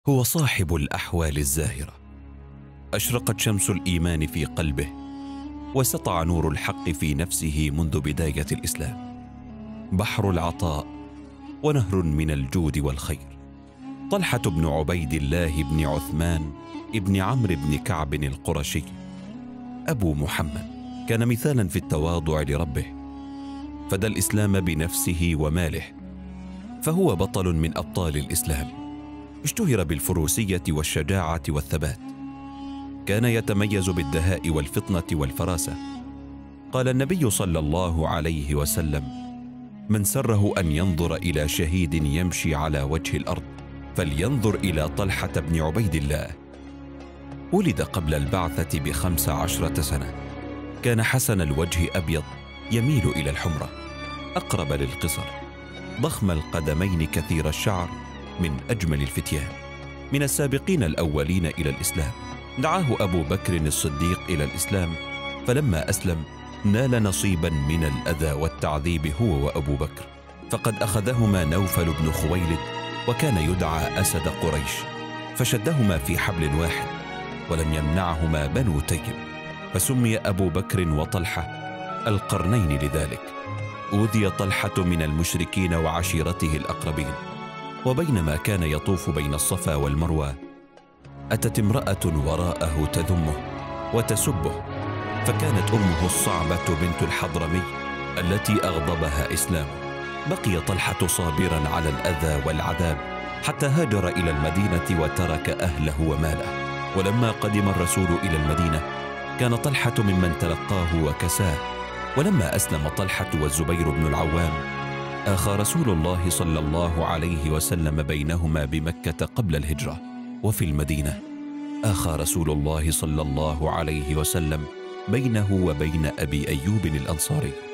هو صاحب الأحوال الزاهرة، أشرقت شمس الإيمان في قلبه، وسطع نور الحق في نفسه منذ بداية الإسلام. بحر العطاء ونهر من الجود والخير. طلحة بن عبيد الله بن عثمان ابن عمرو بن كعب القرشي أبو محمد، كان مثالا في التواضع لربه، فدى الإسلام بنفسه وماله، فهو بطل من أبطال الإسلام. اشتهر بالفروسية والشجاعة والثبات، كان يتميز بالدهاء والفطنة والفراسة. قال النبي صلى الله عليه وسلم: من سره أن ينظر إلى شهيد يمشي على وجه الأرض فلينظر إلى طلحة بن عبيد الله. ولد قبل البعثة ب15 سنة، كان حسن الوجه أبيض يميل إلى الحمرة، أقرب للقصر، ضخم القدمين كثير الشعر، من أجمل الفتيان، من السابقين الأولين إلى الإسلام. دعاه أبو بكر الصديق إلى الإسلام، فلما أسلم نال نصيبا من الأذى والتعذيب هو وأبو بكر، فقد أخذهما نوفل بن خويلد، وكان يدعى أسد قريش، فشدهما في حبل واحد، ولم يمنعهما بنو تيم، فسمي أبو بكر وطلحة القرنين لذلك. أوذي طلحة من المشركين وعشيرته الأقربين، وبينما كان يطوف بين الصفا والمروة أتت امرأة وراءه تذمه وتسبه، فكانت أمه الصعبة بنت الحضرمي التي أغضبها إسلامه. بقي طلحة صابرا على الأذى والعذاب حتى هاجر إلى المدينة وترك أهله وماله. ولما قدم الرسول إلى المدينة كان طلحة ممن تلقاه وكساه. ولما أسلم طلحة والزبير بن العوام آخى رسول الله صلى الله عليه وسلم بينهما بمكة قبل الهجرة، وفي المدينة آخى رسول الله صلى الله عليه وسلم بينه وبين أبي أيوب الأنصاري.